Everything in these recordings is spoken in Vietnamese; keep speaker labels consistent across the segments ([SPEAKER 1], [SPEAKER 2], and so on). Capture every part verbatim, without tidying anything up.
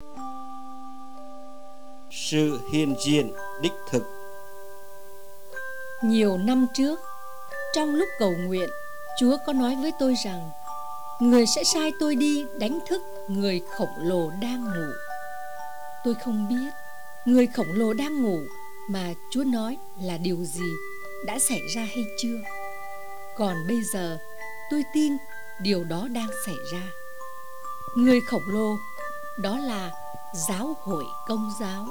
[SPEAKER 1] Sự hiện diện đích thực.
[SPEAKER 2] Nhiều năm trước, trong lúc cầu nguyện, Chúa có nói với tôi rằng Người sẽ sai tôi đi đánh thức người khổng lồ đang ngủ. Tôi không biết người khổng lồ đang ngủ mà Chúa nói là điều gì đã xảy ra hay chưa. Còn bây giờ tôi tin điều đó đang xảy ra. Người khổng lồ đó là giáo hội Công giáo.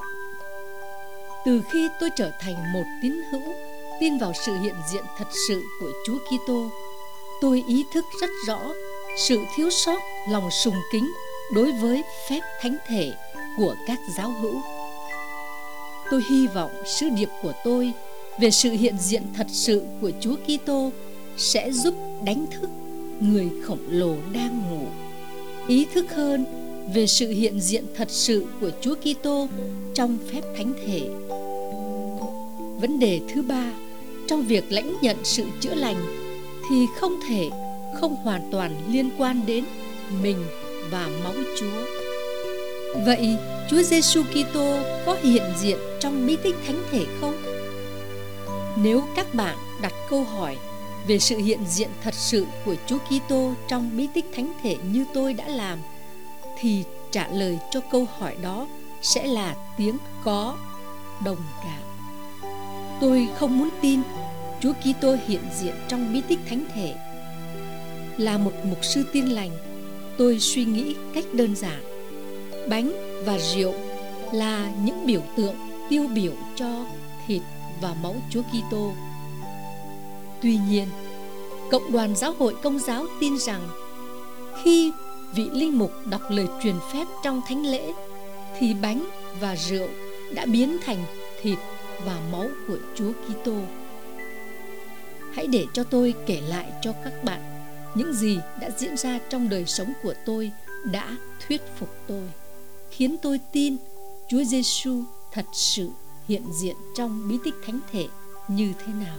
[SPEAKER 2] Từ khi tôi trở thành một tín hữu tin vào sự hiện diện thật sự của Chúa Kitô, tôi ý thức rất rõ sự thiếu sót lòng sùng kính đối với phép thánh thể của các giáo hữu. Tôi hy vọng sứ điệp của tôi về sự hiện diện thật sự của Chúa Kitô sẽ giúp đánh thức người khổng lồ đang ngủ, ý thức hơn về sự hiện diện thật sự của Chúa Kitô trong phép thánh thể. Vấn đề thứ ba trong việc lãnh nhận sự chữa lành thì không thể không hoàn toàn liên quan đến mình và máu Chúa. Vậy Chúa Giêsu Kitô có hiện diện trong bí tích thánh thể không? Nếu các bạn đặt câu hỏi về sự hiện diện thật sự của Chúa Kitô trong bí tích thánh thể như tôi đã làm, thì trả lời cho câu hỏi đó sẽ là tiếng có, đồng cảm. Tôi không muốn tin Chúa Kitô hiện diện trong bí tích thánh thể. Là một mục sư Tin lành, tôi suy nghĩ cách đơn giản. Bánh và rượu là những biểu tượng tiêu biểu cho thịt và máu Chúa Kitô. Tuy nhiên, Cộng đoàn Giáo hội Công giáo tin rằng khi vị linh mục đọc lời truyền phép trong thánh lễ thì bánh và rượu đã biến thành thịt và máu của Chúa Kitô. Hãy để cho tôi kể lại cho các bạn những gì đã diễn ra trong đời sống của tôi đã thuyết phục tôi, khiến tôi tin Chúa Giêsu thật sự hiện diện trong bí tích thánh thể như thế nào.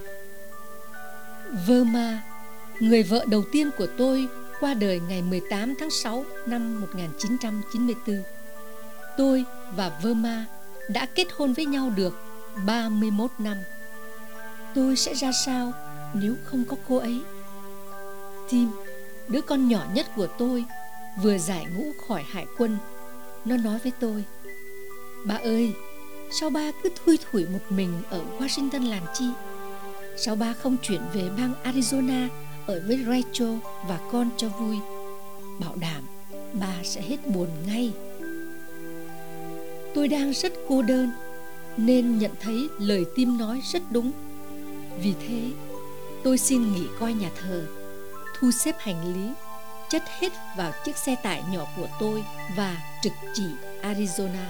[SPEAKER 2] Verma, người vợ đầu tiên của tôi, qua đời ngày mười tám tháng sáu năm một nghìn chín trăm chín mươi tư. Tôi và Verma đã kết hôn với nhau được ba mươi mốt năm. Tôi sẽ ra sao nếu không có cô ấy? Tim, đứa con nhỏ nhất của tôi, vừa giải ngũ khỏi hải quân. Nó nói với tôi: "Ba ơi, sao ba cứ thui thủi một mình ở Washington làm chi? Sao ba không chuyển về bang Arizona ở với Rachel và con cho vui? Bảo đảm ba sẽ hết buồn ngay." Tôi đang rất cô đơn nên nhận thấy lời Tim nói rất đúng. Vì thế tôi xin nghỉ coi nhà thờ, thu xếp hành lý, chất hết vào chiếc xe tải nhỏ của tôi và trực chỉ Arizona.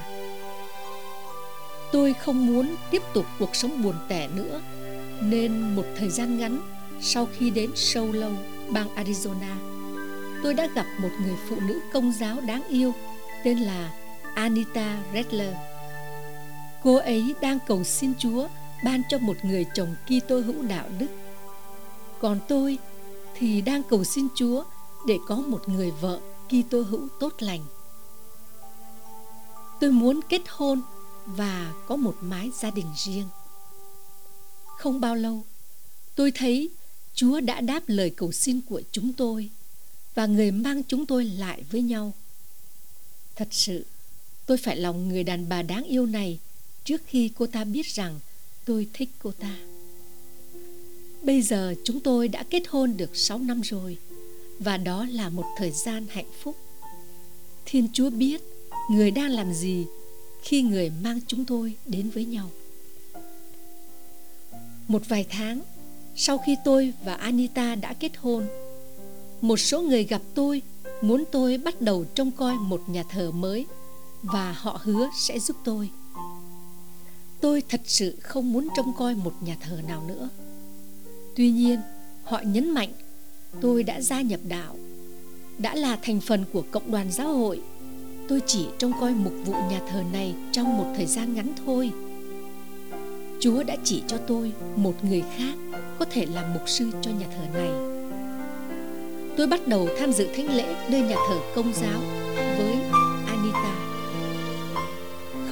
[SPEAKER 2] Tôi không muốn tiếp tục cuộc sống buồn tẻ nữa, nên một thời gian ngắn sau khi đến Sâu Lâu, bang Arizona, tôi đã gặp một người phụ nữ Công giáo đáng yêu tên là Anita Redler. Cô ấy đang cầu xin Chúa ban cho một người chồng Kitô hữu đạo đức. Còn tôi thì đang cầu xin Chúa để có một người vợ Kitô hữu tốt lành. Tôi muốn kết hôn và có một mái gia đình riêng. Không bao lâu, tôi thấy Chúa đã đáp lời cầu xin của chúng tôi và người mang chúng tôi lại với nhau. Thật sự, tôi phải lòng người đàn bà đáng yêu này trước khi cô ta biết rằng tôi thích cô ta. Bây giờ chúng tôi đã kết hôn được sáu năm rồi, và đó là một thời gian hạnh phúc. Thiên Chúa biết người đang làm gì khi người mang chúng tôi đến với nhau. Một vài tháng sau khi tôi và Anita đã kết hôn, một số người gặp tôi muốn tôi bắt đầu trông coi một nhà thờ mới và họ hứa sẽ giúp tôi. Tôi thật sự không muốn trông coi một nhà thờ nào nữa. Tuy nhiên, họ nhấn mạnh tôi đã gia nhập đạo, đã là thành phần của cộng đoàn giáo hội. Tôi chỉ trông coi mục vụ nhà thờ này trong một thời gian ngắn thôi. Chúa đã chỉ cho tôi một người khác có thể làm mục sư cho nhà thờ này. Tôi bắt đầu tham dự thánh lễ nơi nhà thờ Công giáo với Anita.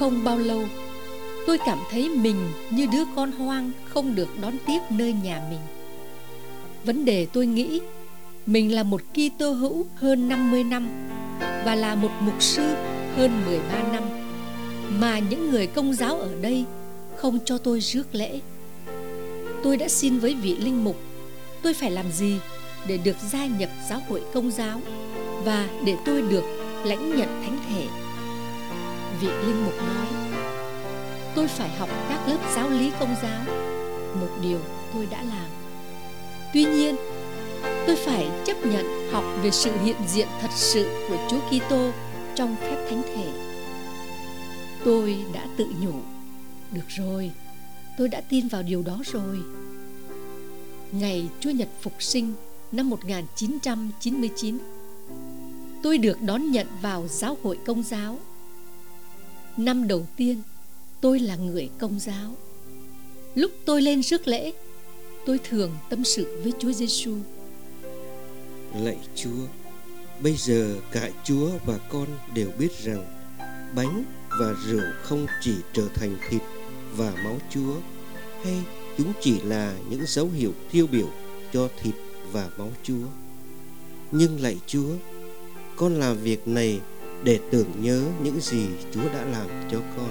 [SPEAKER 2] Không bao lâu, tôi cảm thấy mình như đứa con hoang không được đón tiếp nơi nhà mình. Vấn đề tôi nghĩ mình là một Kitô hữu hơn năm mươi năm và là một mục sư hơn mười ba năm, mà những người Công giáo ở đây không cho tôi rước lễ. Tôi đã xin với vị linh mục tôi phải làm gì để được gia nhập giáo hội Công giáo và để tôi được lãnh nhận thánh thể. Vị linh mục nói, tôi phải học các lớp giáo lý Công giáo, một điều tôi đã làm. Tuy nhiên, tôi phải chấp nhận học về sự hiện diện thật sự của Chúa Kitô trong phép thánh thể. Tôi đã tự nhủ, được rồi, tôi đã tin vào điều đó rồi. Ngày Chúa Nhật Phục sinh năm một nghìn chín trăm chín mươi chín, tôi được đón nhận vào giáo hội Công giáo. Năm đầu tiên, tôi là người Công giáo. Lúc tôi lên rước lễ, tôi thường tâm sự với Chúa Giêsu.
[SPEAKER 1] Lạy Chúa, bây giờ cả Chúa và con đều biết rằng bánh và rượu không chỉ trở thành thịt và máu Chúa, hay chúng chỉ là những dấu hiệu tiêu biểu cho thịt và máu Chúa. Nhưng lạy Chúa, con làm việc này để tưởng nhớ những gì Chúa đã làm cho con.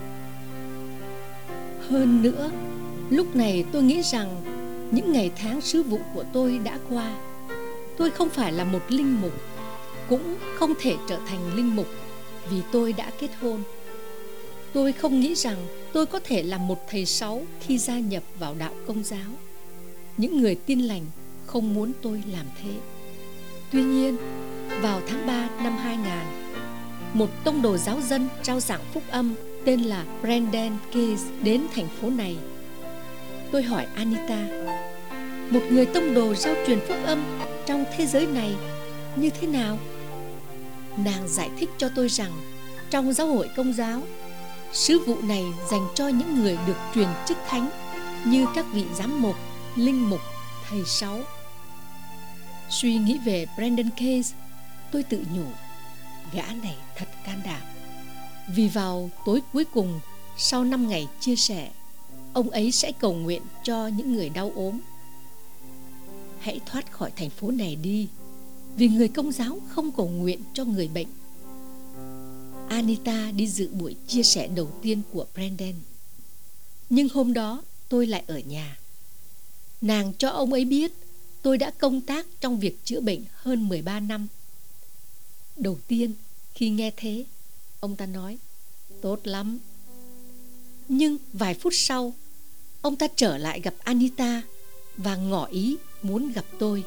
[SPEAKER 2] Hơn nữa, lúc này tôi nghĩ rằng những ngày tháng sứ vụ của tôi đã qua. Tôi không phải là một linh mục, cũng không thể trở thành linh mục vì tôi đã kết hôn. Tôi không nghĩ rằng tôi có thể làm một thầy sáu khi gia nhập vào đạo Công giáo. Những người tin lành không muốn tôi làm thế. Tuy nhiên, vào tháng ba năm hai nghìn, một tông đồ giáo dân rao giảng phúc âm tên là Brendan Case đến thành phố này. Tôi hỏi Anita, một người tông đồ rao truyền phúc âm trong thế giới này như thế nào? Nàng giải thích cho tôi rằng trong giáo hội Công giáo, sứ vụ này dành cho những người được truyền chức thánh như các vị giám mục, linh mục, thầy sáu. Suy nghĩ về Brendan Case, tôi tự nhủ, gã này thật can đảm. Vì vào tối cuối cùng, sau năm ngày chia sẻ, ông ấy sẽ cầu nguyện cho những người đau ốm. Hãy thoát khỏi thành phố này đi, vì người Công giáo không cầu nguyện cho người bệnh. Anita đi dự buổi chia sẻ đầu tiên của Brendan. Nhưng hôm đó tôi lại ở nhà. Nàng cho ông ấy biết tôi đã công tác trong việc chữa bệnh hơn mười ba năm. Đầu tiên khi nghe thế, ông ta nói, tốt lắm. Nhưng vài phút sau, ông ta trở lại gặp Anita và ngỏ ý muốn gặp tôi.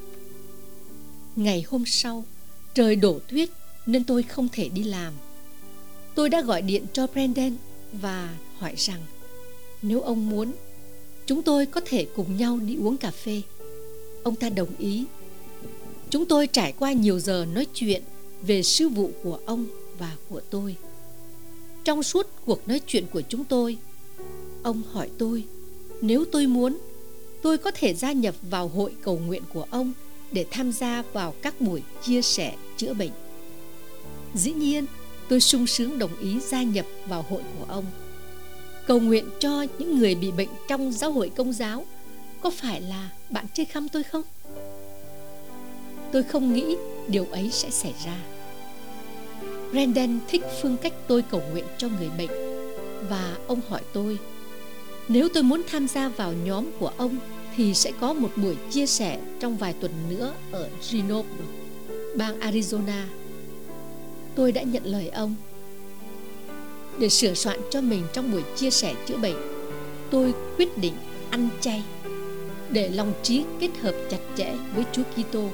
[SPEAKER 2] Ngày hôm sau, trời đổ tuyết nên tôi không thể đi làm. Tôi đã gọi điện cho Brendan và hỏi rằng nếu ông muốn, chúng tôi có thể cùng nhau đi uống cà phê. Ông ta đồng ý. Chúng tôi trải qua nhiều giờ nói chuyện về sứ vụ của ông và của tôi. Trong suốt cuộc nói chuyện của chúng tôi, ông hỏi tôi nếu tôi muốn, tôi có thể gia nhập vào hội cầu nguyện của ông để tham gia vào các buổi chia sẻ chữa bệnh. Dĩ nhiên, tôi sung sướng đồng ý gia nhập vào hội của ông. Cầu nguyện cho những người bị bệnh trong giáo hội Công giáo có phải là bạn chơi khăm tôi không? Tôi không nghĩ điều ấy sẽ xảy ra. Brendan thích phương cách tôi cầu nguyện cho người bệnh, và ông hỏi tôi nếu tôi muốn tham gia vào nhóm của ông thì sẽ có một buổi chia sẻ trong vài tuần nữa ở Grenoble, bang Arizona. Tôi đã nhận lời ông. Để sửa soạn cho mình trong buổi chia sẻ chữa bệnh, tôi quyết định ăn chay để lòng trí kết hợp chặt chẽ với Chúa Kitô.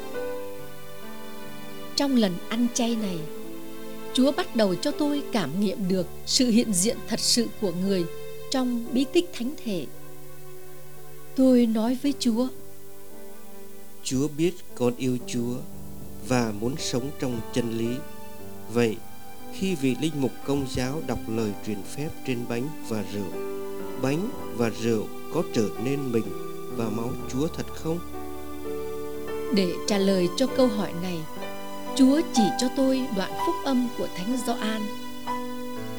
[SPEAKER 2] Trong lần ăn chay này, Chúa bắt đầu cho tôi cảm nghiệm được sự hiện diện thật sự của người trong bí tích thánh thể. Tôi nói với Chúa,
[SPEAKER 1] Chúa biết con yêu Chúa và muốn sống trong chân lý. Vậy, khi vị linh mục Công giáo đọc lời truyền phép trên bánh và rượu, bánh và rượu có trở nên mình và máu Chúa thật không?
[SPEAKER 2] Để trả lời cho câu hỏi này, Chúa chỉ cho tôi đoạn phúc âm của Thánh Gioan.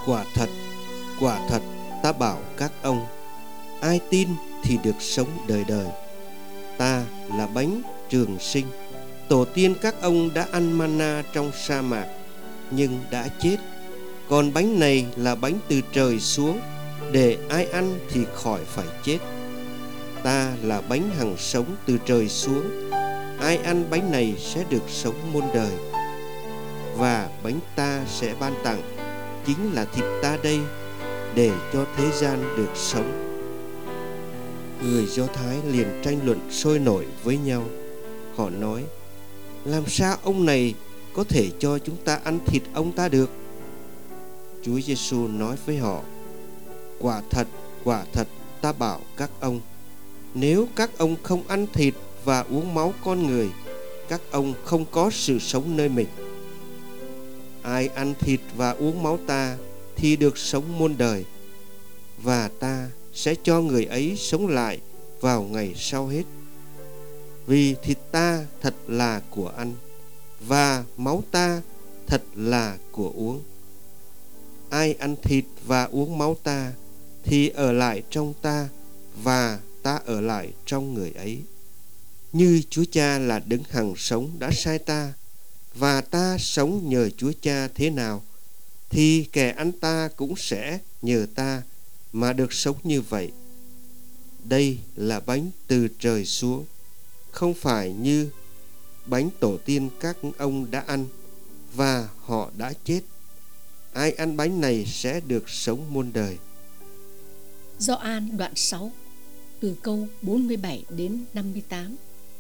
[SPEAKER 1] Quả thật, quả thật ta bảo các ông, ai tin thì được sống đời đời. Ta là bánh trường sinh. Tổ tiên các ông đã ăn manna trong sa mạc nhưng đã chết. Còn bánh này là bánh từ trời xuống, để ai ăn thì khỏi phải chết. Ta là bánh hằng sống từ trời xuống. Ai ăn bánh này sẽ được sống muôn đời. Và bánh ta sẽ ban tặng chính là thịt ta đây, để cho thế gian được sống. Người Do Thái liền tranh luận sôi nổi với nhau. Họ nói: làm sao ông này có thể cho chúng ta ăn thịt ông ta được? Chúa Giêsu nói với họ: quả thật, quả thật ta bảo các ông, nếu các ông không ăn thịt và uống máu con người, các ông không có sự sống nơi mình. Ai ăn thịt và uống máu ta thì được sống muôn đời, và ta sẽ cho người ấy sống lại vào ngày sau hết. Vì thịt ta thật là của ăn, và máu ta thật là của uống. Ai ăn thịt và uống máu ta thì ở lại trong ta, và ta ở lại trong người ấy. Như Chúa Cha là đấng hằng sống đã sai ta, và ta sống nhờ Chúa Cha thế nào, thì kẻ ăn ta cũng sẽ nhờ ta mà được sống như vậy. Đây là bánh từ trời xuống, không phải như bánh tổ tiên các ông đã ăn và họ đã chết. Ai ăn bánh này sẽ được sống muôn đời.
[SPEAKER 2] Gioan đoạn sáu, từ câu bốn mươi bảy đến năm mươi tám.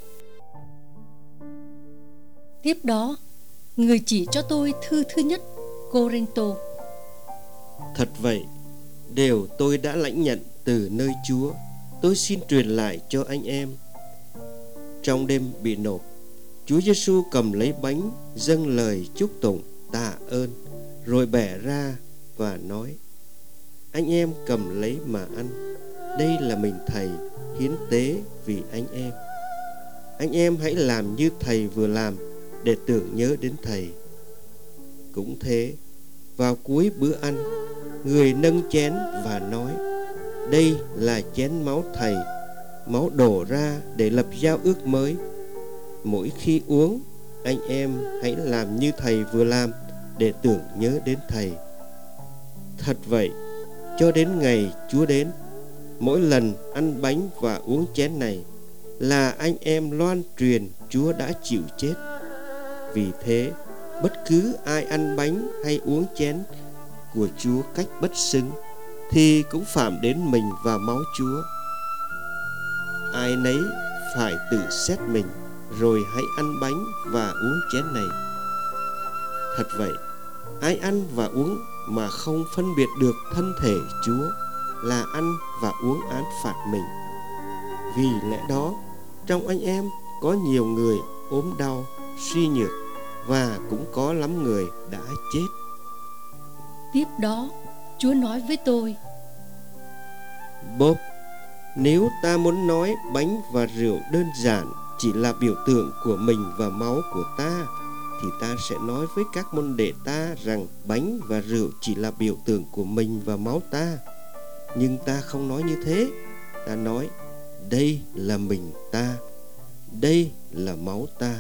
[SPEAKER 2] Tiếp đó, người chỉ cho tôi thư thứ nhất Cô-rinh-tô.
[SPEAKER 1] Thật vậy, điều tôi đã lãnh nhận từ nơi Chúa, tôi xin truyền lại cho anh em. Trong đêm bị nộp, Chúa Giêsu cầm lấy bánh, dâng lời chúc tụng tạ ơn, rồi bẻ ra và nói: anh em cầm lấy mà ăn, đây là mình Thầy hiến tế vì anh em. Anh em hãy làm như Thầy vừa làm, để tưởng nhớ đến Thầy. Cũng thế, vào cuối bữa ăn, người nâng chén và nói: đây là chén máu Thầy, máu đổ ra để lập giao ước mới. Mỗi khi uống, anh em hãy làm như Thầy vừa làm, để tưởng nhớ đến Thầy. Thật vậy, cho đến ngày Chúa đến, mỗi lần ăn bánh và uống chén này là anh em loan truyền Chúa đã chịu chết. Vì thế, bất cứ ai ăn bánh hay uống chén của Chúa cách bất xứng thì cũng phạm đến mình và máu Chúa. Ai nấy phải tự xét mình, rồi hãy ăn bánh và uống chén này. Thật vậy, ai ăn và uống mà không phân biệt được thân thể Chúa là ăn và uống án phạt mình. Vì lẽ đó, trong anh em có nhiều người ốm đau, suy nhược, và cũng có lắm người đã chết.
[SPEAKER 2] Tiếp đó, Chúa nói với tôi:
[SPEAKER 1] Bob, nếu ta muốn nói bánh và rượu đơn giản chỉ là biểu tượng của mình và máu của ta, thì ta sẽ nói với các môn đệ ta rằng bánh và rượu chỉ là biểu tượng của mình và máu ta. Nhưng ta không nói như thế. Ta nói: đây là mình ta, đây là máu ta.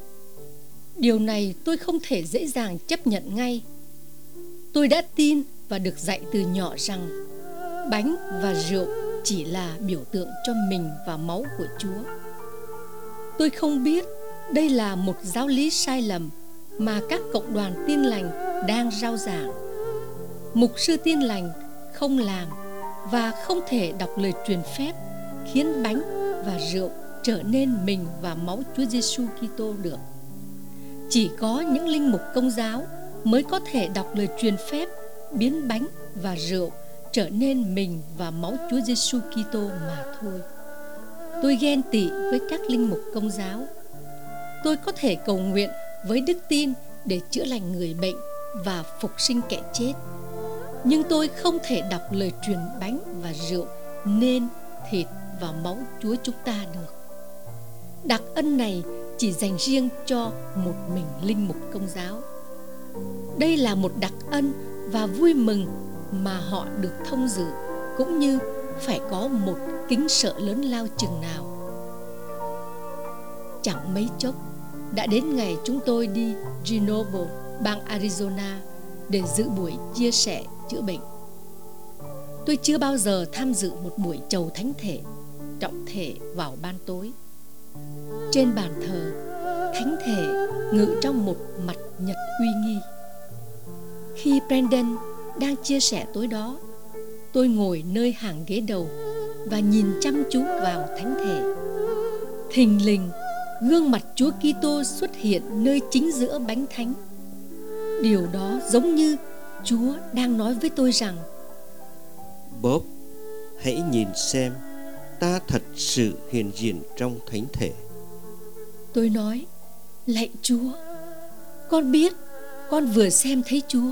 [SPEAKER 2] Điều này tôi không thể dễ dàng chấp nhận ngay. Tôi đã tin và được dạy từ nhỏ rằng bánh và rượu chỉ là biểu tượng cho mình và máu của Chúa. Tôi không biết đây là một giáo lý sai lầm mà các cộng đoàn Tin Lành đang rao giảng. Mục sư Tin Lành không làm và không thể đọc lời truyền phép khiến bánh và rượu trở nên mình và máu Chúa Giêsu Kitô được. Chỉ có những linh mục Công giáo mới có thể đọc lời truyền phép biến bánh và rượu trở nên mình và máu Chúa Giêsu Kitô mà thôi. Tôi ghen tị với các linh mục Công giáo. Tôi có thể cầu nguyện với đức tin để chữa lành người bệnh và phục sinh kẻ chết, nhưng tôi không thể đọc lời truyền bánh và rượu nên thịt và máu Chúa chúng ta được. Đặc ân này chỉ dành riêng cho một mình linh mục Công giáo. Đây là một đặc ân và vui mừng mà họ được thông dự, cũng như phải có một kính sợ lớn lao chừng nào. Chẳng mấy chốc đã đến ngày chúng tôi đi Grenoble, bang Arizona để dự buổi chia sẻ chữa bệnh. Tôi chưa bao giờ tham dự một buổi chầu thánh thể trọng thể vào ban tối. Trên bàn thờ, thánh thể ngự trong một mặt nhật uy nghi. Khi Brandon đang chia sẻ tối đó, tôi ngồi nơi hàng ghế đầu và nhìn chăm chú vào thánh thể. Thình lình, gương mặt Chúa Kitô xuất hiện nơi chính giữa bánh thánh. Điều đó giống như Chúa đang nói với tôi rằng:
[SPEAKER 1] Bob, hãy nhìn xem, ta thật sự hiện diện trong thánh thể.
[SPEAKER 2] Tôi nói: lạy Chúa, con biết con vừa xem thấy Chúa.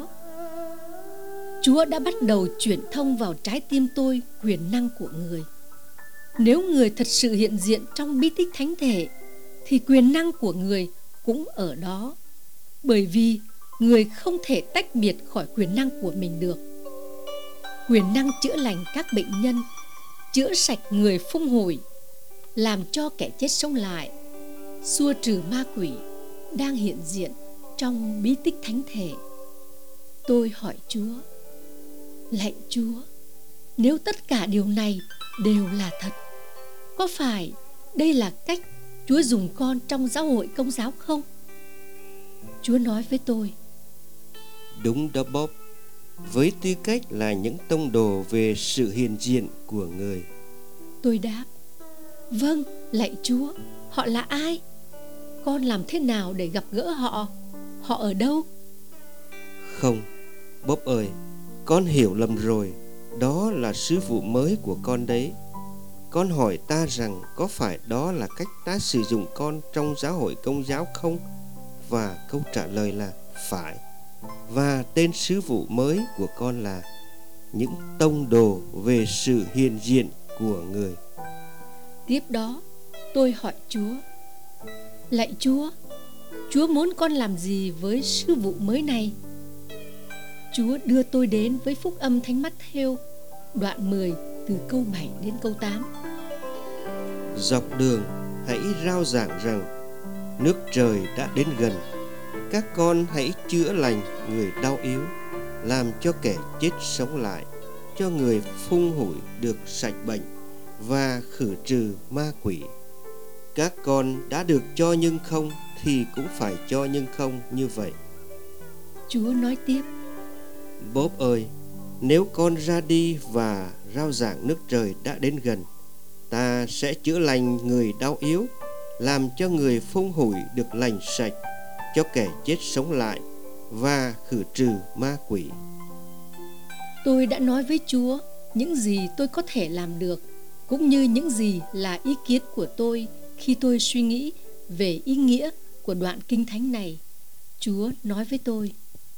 [SPEAKER 2] Chúa đã bắt đầu chuyển thông vào trái tim tôi quyền năng của người. Nếu người thật sự hiện diện trong bí tích thánh thể, thì quyền năng của người cũng ở đó, bởi vì người không thể tách biệt khỏi quyền năng của mình được. Quyền năng chữa lành các bệnh nhân, chữa sạch người phung hủi, làm cho kẻ chết sống lại, xua trừ ma quỷ đang hiện diện trong bí tích thánh thể. Tôi hỏi Chúa: lạy Chúa, nếu tất cả điều này đều là thật, có phải đây là cách Chúa dùng con trong giáo hội Công giáo không? Chúa nói với tôi:
[SPEAKER 1] đúng đó Bob, với tư cách là những tông đồ về sự hiện diện của người.
[SPEAKER 2] Tôi đáp: vâng, lạy Chúa, họ là ai? Con làm thế nào để gặp gỡ họ? Họ ở đâu?
[SPEAKER 1] Không, Bob ơi, con hiểu lầm rồi. Đó là sứ vụ mới của con đấy. Con hỏi ta rằng có phải đó là cách ta sử dụng con trong giáo hội Công giáo không? Và câu trả lời là phải. Và tên sứ vụ mới của con là những tông đồ về sự hiện diện của người.
[SPEAKER 2] Tiếp đó, tôi hỏi Chúa: lạy Chúa, Chúa muốn con làm gì với sứ vụ mới này? Chúa đưa tôi đến với phúc âm Thánh Mát-thêu, đoạn mười từ câu bảy đến câu tám.
[SPEAKER 1] Dọc đường hãy rao giảng rằng nước trời đã đến gần. Các con hãy chữa lành người đau yếu, làm cho kẻ chết sống lại, cho người phung hủi được sạch bệnh và khử trừ ma quỷ. Các con đã được cho nhưng không thì cũng phải cho nhưng không như vậy.
[SPEAKER 2] Chúa nói tiếp:
[SPEAKER 1] Bob ơi, nếu con ra đi và rao giảng nước trời đã đến gần, ta sẽ chữa lành người đau yếu, làm cho người phung hủi được lành sạch, cho kẻ chết sống lại và khử trừ ma quỷ.
[SPEAKER 2] Tôi đã nói với Chúa những gì tôi có thể làm được, cũng như những gì là ý kiến của tôi khi tôi suy nghĩ về ý nghĩa của đoạn kinh thánh này. Chúa nói với tôi: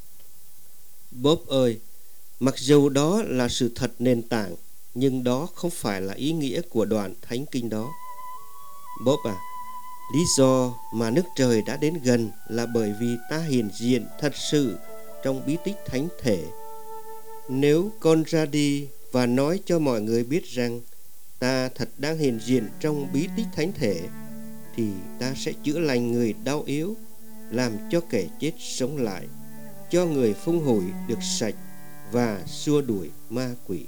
[SPEAKER 1] Bob ơi, mặc dù đó là sự thật nền tảng, nhưng đó không phải là ý nghĩa của đoạn thánh kinh đó. Bob à, lý do mà nước trời đã đến gần là bởi vì ta hiện diện thật sự trong bí tích thánh thể. Nếu con ra đi và nói cho mọi người biết rằng ta thật đang hiện diện trong bí tích thánh thể, thì ta sẽ chữa lành người đau yếu, làm cho kẻ chết sống lại, cho người phung hủi được sạch và xua đuổi ma quỷ.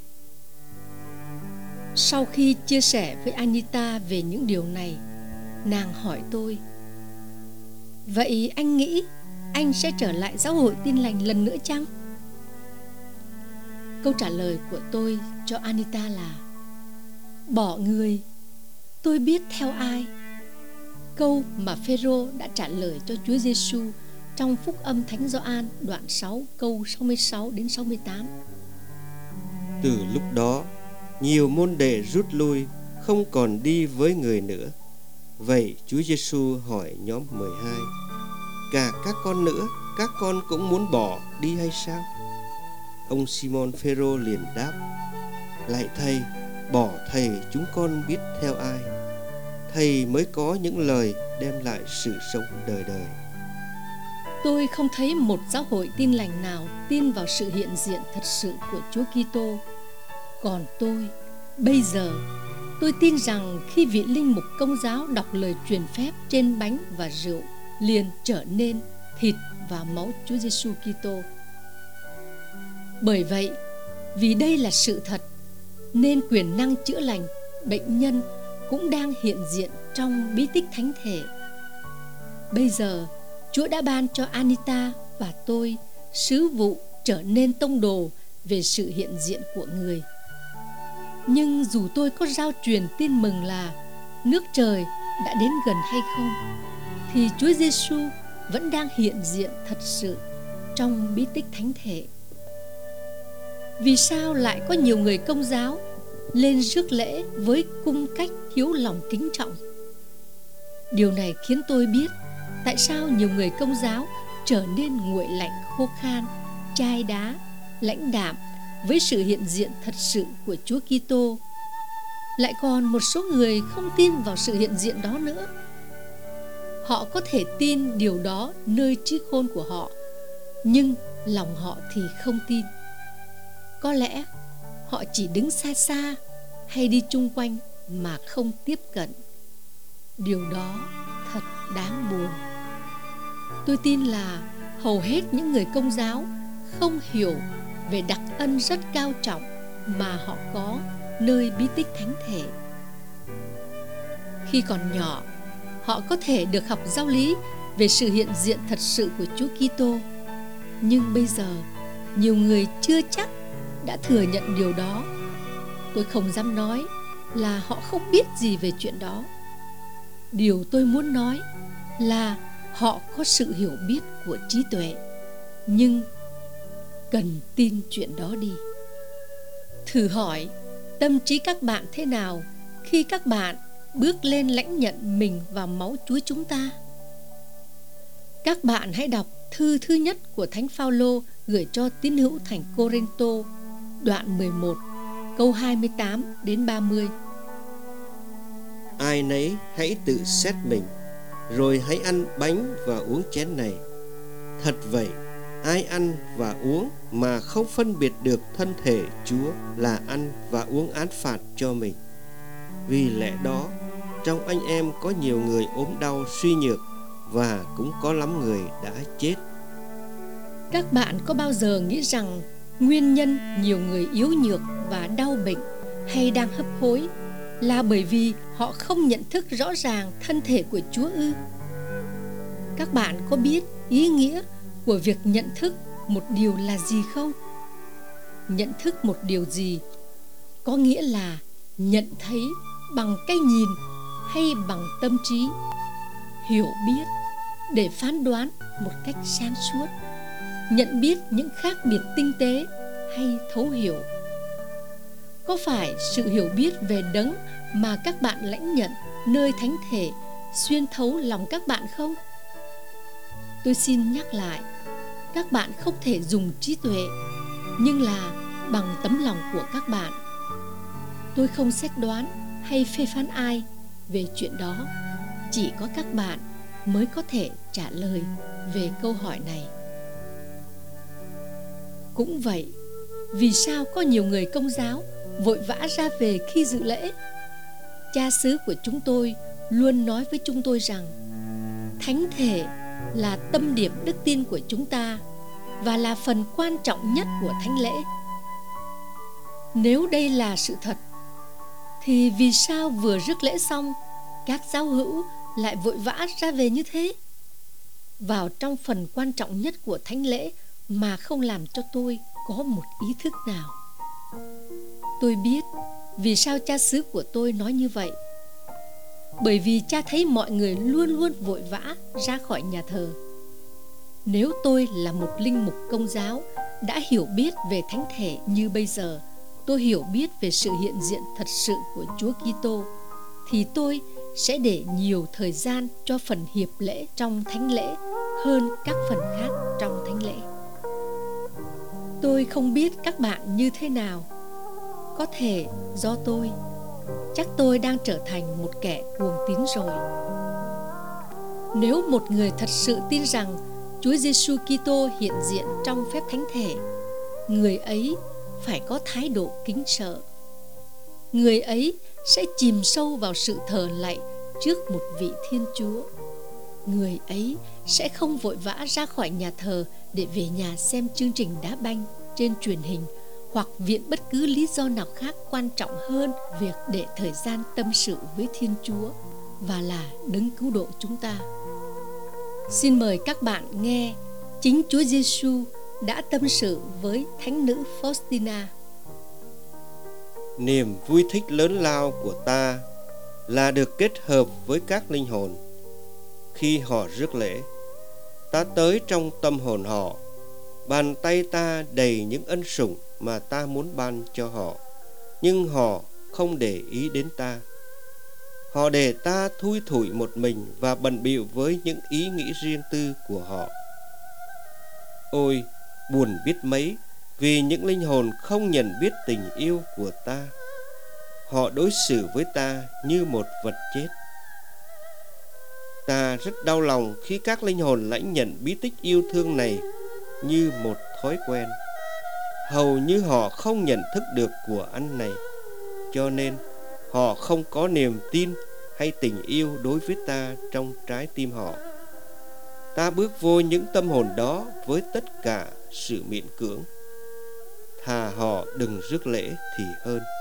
[SPEAKER 2] Sau khi chia sẻ với Anita về những điều này, nàng hỏi tôi: vậy anh nghĩ anh sẽ trở lại giáo hội Tin Lành lần nữa chăng? Câu trả lời của tôi cho Anita là: bỏ người, tôi biết theo ai. Câu mà Phêrô đã trả lời cho Chúa Giêsu trong phúc âm Thánh Gioan đoạn sáu câu sáu mươi sáu đến sáu mươi tám.
[SPEAKER 1] Từ lúc đó, nhiều môn đệ rút lui, không còn đi với người nữa. Vậy Chúa Giêsu hỏi nhóm mười hai: cả các con nữa, các con cũng muốn bỏ đi hay sao? Ông Simon Phêrô liền đáp: lạy thầy, bỏ thầy chúng con biết theo ai. Thầy mới có những lời đem lại sự sống đời đời.
[SPEAKER 2] Tôi không thấy một giáo hội tin lành nào tin vào sự hiện diện thật sự của Chúa Kitô. Còn tôi, bây giờ, tôi tin rằng khi vị linh mục Công giáo đọc lời truyền phép trên bánh và rượu, liền trở nên thịt và máu Chúa Giêsu Kitô. Bởi vậy, vì đây là sự thật, nên quyền năng chữa lành bệnh nhân cũng đang hiện diện trong bí tích thánh thể. Bây giờ, Chúa đã ban cho Anita và tôi sứ vụ trở nên tông đồ về sự hiện diện của người. Nhưng dù tôi có rao truyền tin mừng là nước trời đã đến gần hay không, thì Chúa Giêsu vẫn đang hiện diện thật sự trong bí tích thánh thể. Vì sao lại có nhiều người Công giáo lên rước lễ với cung cách thiếu lòng kính trọng? Điều này khiến tôi biết tại sao nhiều người Công giáo trở nên nguội lạnh khô khan, chai đá, lãnh đạm với sự hiện diện thật sự của Chúa Kitô. Lại còn một số người không tin vào sự hiện diện đó nữa. Họ có thể tin điều đó nơi trí khôn của họ, nhưng lòng họ thì không tin. Có lẽ họ chỉ đứng xa xa hay đi chung quanh mà không tiếp cận. Điều đó thật đáng buồn. Tôi tin là hầu hết những người Công giáo không hiểu về đặc ân rất cao trọng mà họ có nơi bí tích thánh thể. Khi còn nhỏ, họ có thể được học giáo lý về sự hiện diện thật sự của Chúa Kitô. Nhưng bây giờ, nhiều người chưa chắc đã thừa nhận điều đó. Tôi không dám nói là họ không biết gì về chuyện đó. Điều tôi muốn nói là họ có sự hiểu biết của trí tuệ, nhưng cần tin chuyện đó đi. Thử hỏi tâm trí các bạn thế nào khi các bạn bước lên lãnh nhận mình vào máu Chúa chúng ta. Các bạn hãy đọc thư thứ nhất của Thánh Phaolô gửi cho tín hữu thành Cô-rinh-tô, đoạn mười một, câu hai mươi tám đến ba mươi.
[SPEAKER 1] Ai nấy hãy tự xét mình, rồi hãy ăn bánh và uống chén này. Thật vậy, ai ăn và uống mà không phân biệt được thân thể Chúa là ăn và uống án phạt cho mình. Vì lẽ đó, trong anh em có nhiều người ốm đau suy nhược, và cũng có lắm người đã chết.
[SPEAKER 2] Các bạn có bao giờ nghĩ rằng nguyên nhân nhiều người yếu nhược và đau bệnh hay đang hấp hối là bởi vì họ không nhận thức rõ ràng thân thể của Chúa ư? Các bạn có biết ý nghĩa của việc nhận thức một điều là gì không? Nhận thức một điều gì có nghĩa là nhận thấy bằng cái nhìn hay bằng tâm trí, hiểu biết để phán đoán một cách sáng suốt, nhận biết những khác biệt tinh tế hay thấu hiểu. Có phải sự hiểu biết về đấng mà các bạn lãnh nhận nơi thánh thể xuyên thấu lòng các bạn không? Tôi xin nhắc lại, các bạn không thể dùng trí tuệ, nhưng là bằng tấm lòng của các bạn. Tôi không xét đoán hay phê phán ai về chuyện đó. Chỉ có các bạn mới có thể trả lời về câu hỏi này. Cũng vậy, vì sao có nhiều người Công giáo vội vã ra về khi dự lễ? Cha xứ của chúng tôi luôn nói với chúng tôi rằng thánh thể là tâm điểm đức tin của chúng ta và là phần quan trọng nhất của thánh lễ. Nếu đây là sự thật, thì vì sao vừa rước lễ xong, các giáo hữu lại vội vã ra về như thế, vào trong phần quan trọng nhất của thánh lễ mà không làm cho tôi có một ý thức nào? Tôi biết vì sao cha xứ của tôi nói như vậy. Bởi vì cha thấy mọi người luôn luôn vội vã ra khỏi nhà thờ. Nếu tôi là một linh mục Công giáo đã hiểu biết về thánh thể như bây giờ tôi hiểu biết về sự hiện diện thật sự của Chúa Kitô, thì tôi sẽ để nhiều thời gian cho phần hiệp lễ trong thánh lễ hơn các phần khác trong thánh lễ. Tôi không biết các bạn như thế nào. Có thể do tôi, chắc tôi đang trở thành một kẻ cuồng tín rồi. Nếu một người thật sự tin rằng Chúa Giêsu Kitô hiện diện trong phép thánh thể, người ấy phải có thái độ kính sợ. Người ấy sẽ chìm sâu vào sự thờ lạy trước một vị Thiên Chúa. Người ấy sẽ không vội vã ra khỏi nhà thờ để về nhà xem chương trình đá banh trên truyền hình hoặc viện bất cứ lý do nào khác quan trọng hơn việc để thời gian tâm sự với Thiên Chúa và là đấng cứu độ chúng ta. Xin mời các bạn nghe chính Chúa Giêsu đã tâm sự với thánh nữ Faustina.
[SPEAKER 1] Niềm vui thích lớn lao của ta là được kết hợp với các linh hồn. Khi họ rước lễ, ta tới trong tâm hồn họ. Bàn tay ta đầy những ân sủng mà ta muốn ban cho họ, nhưng họ không để ý đến ta. Họ để ta thui thủi một mình và bận bịu với những ý nghĩ riêng tư của họ. Ôi, buồn biết mấy vì những linh hồn không nhận biết tình yêu của ta. Họ đối xử với ta như một vật chết. Ta rất đau lòng khi các linh hồn lãnh nhận bí tích yêu thương này như một thói quen. Hầu như họ không nhận thức được của ăn này, cho nên họ không có niềm tin hay tình yêu đối với ta trong trái tim họ. Ta bước vô những tâm hồn đó với tất cả sự miễn cưỡng. Thà họ đừng rước lễ thì hơn.